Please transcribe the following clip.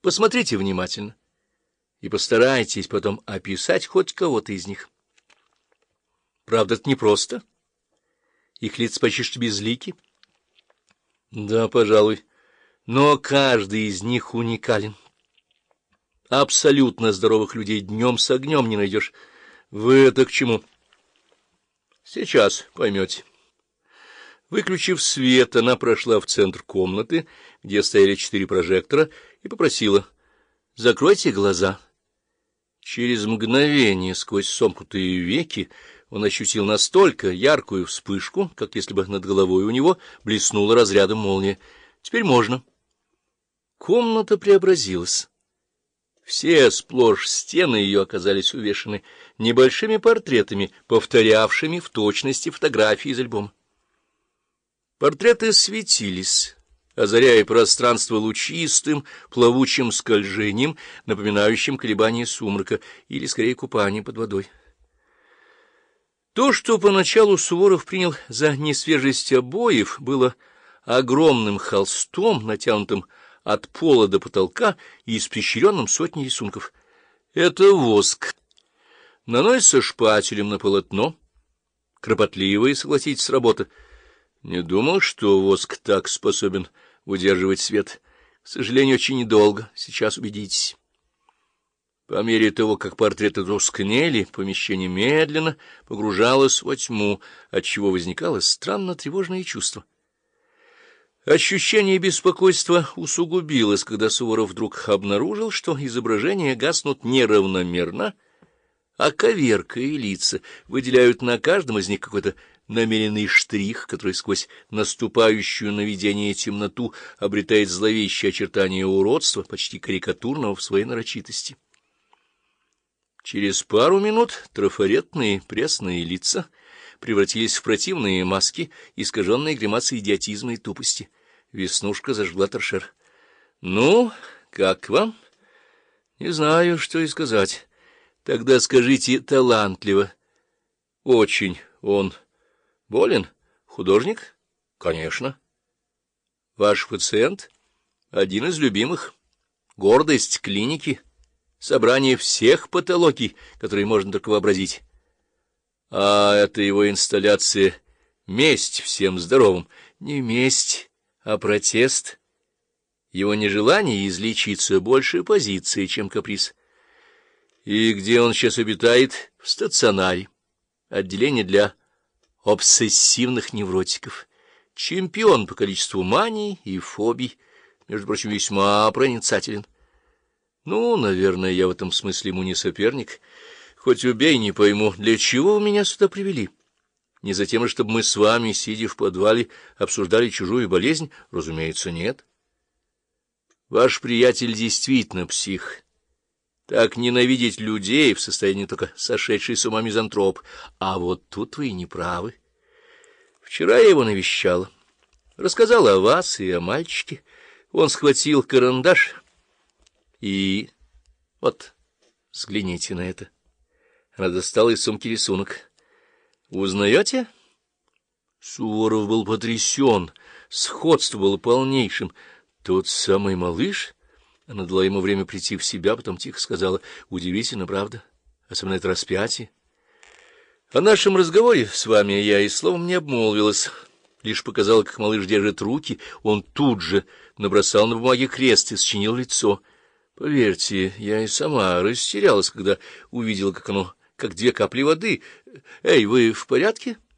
Посмотрите внимательно и постарайтесь потом описать хоть кого-то из них. Правда, это непросто. Их лица почти безлики. Да, пожалуй, но каждый из них уникален. Абсолютно здоровых людей днем с огнем не найдешь. Вы это к чему? Сейчас поймете. Выключив свет, она прошла в центр комнаты, где стояли 4 прожектора, и попросила: «Закройте глаза». Через мгновение сквозь сомкнутые веки он ощутил настолько яркую вспышку, как если бы над головой у него блеснула разрядом молния. Теперь можно. Комната преобразилась. Все сплошь стены ее оказались увешаны небольшими портретами, повторявшими в точности фотографии из альбома. Портреты светились, озаряя пространство лучистым, плавучим скольжением, напоминающим колебания сумрака или, скорее, купание под водой. То, что поначалу Суворов принял за несвежесть обоев, было огромным холстом, натянутым от пола до потолка и испещренным сотней рисунков. Это воск. Наносится шпателем на полотно. Кропотливая, согласитесь, работа. Не думал, что воск так способен удерживать свет. К сожалению, очень недолго. Сейчас убедитесь. По мере того, как портреты тускнели, помещение медленно погружалось во тьму, отчего возникало странно тревожное чувство. Ощущение беспокойства усугубилось, когда Суворов вдруг обнаружил, что изображения гаснут неравномерно, а коверкая лица выделяют на каждом из них какой-то намеренный штрих, который сквозь наступающую на видение темноту обретает зловещее очертание уродства, почти карикатурного в своей нарочитости. Через пару минут трафаретные пресные лица превратились в противные маски, искаженные гримасой идиотизма и тупости. Веснушка зажгла торшер. — Ну, как вам? — Не знаю, что и сказать. — Тогда скажите талантливо. — Очень. Он болен? Художник? — Конечно. — Ваш пациент? — Один из любимых. Гордость клиники. Собрание всех патологий, которые можно только вообразить. А это его инсталляция «Месть всем здоровым». Не месть, а протест. Его нежелание излечиться больше позиции, чем каприз. И где он сейчас обитает? В стационаре. Отделение для обсессивных невротиков. Чемпион по количеству маний и фобий. Между прочим, весьма проницателен. Ну, наверное, я в этом смысле ему не соперник. Хоть убей, не пойму, для чего вы меня сюда привели? Не за тем, чтобы мы с вами, сидя в подвале, обсуждали чужую болезнь? Разумеется, нет. Ваш приятель действительно псих. Так ненавидеть людей в состоянии только сошедший с ума мизантроп. А вот тут вы и не правы. Вчера я его навещала. Рассказала о вас и о мальчике. Он схватил карандаш и... Вот, взгляните на это. Она достала из сумки рисунок. Узнаете? Суворов был потрясен. Сходство было полнейшим. Тот самый малыш? Она дала ему время прийти в себя, потом тихо сказала: удивительно, правда? Особенно это распятие. О нашем разговоре с вами я и словом не обмолвилась. Лишь показала, как малыш держит руки. Он тут же набросал на бумаге крест и счинил лицо. Поверьте, я и сама растерялась, когда увидела, как оно, как 2 капли воды. Эй, вы в порядке?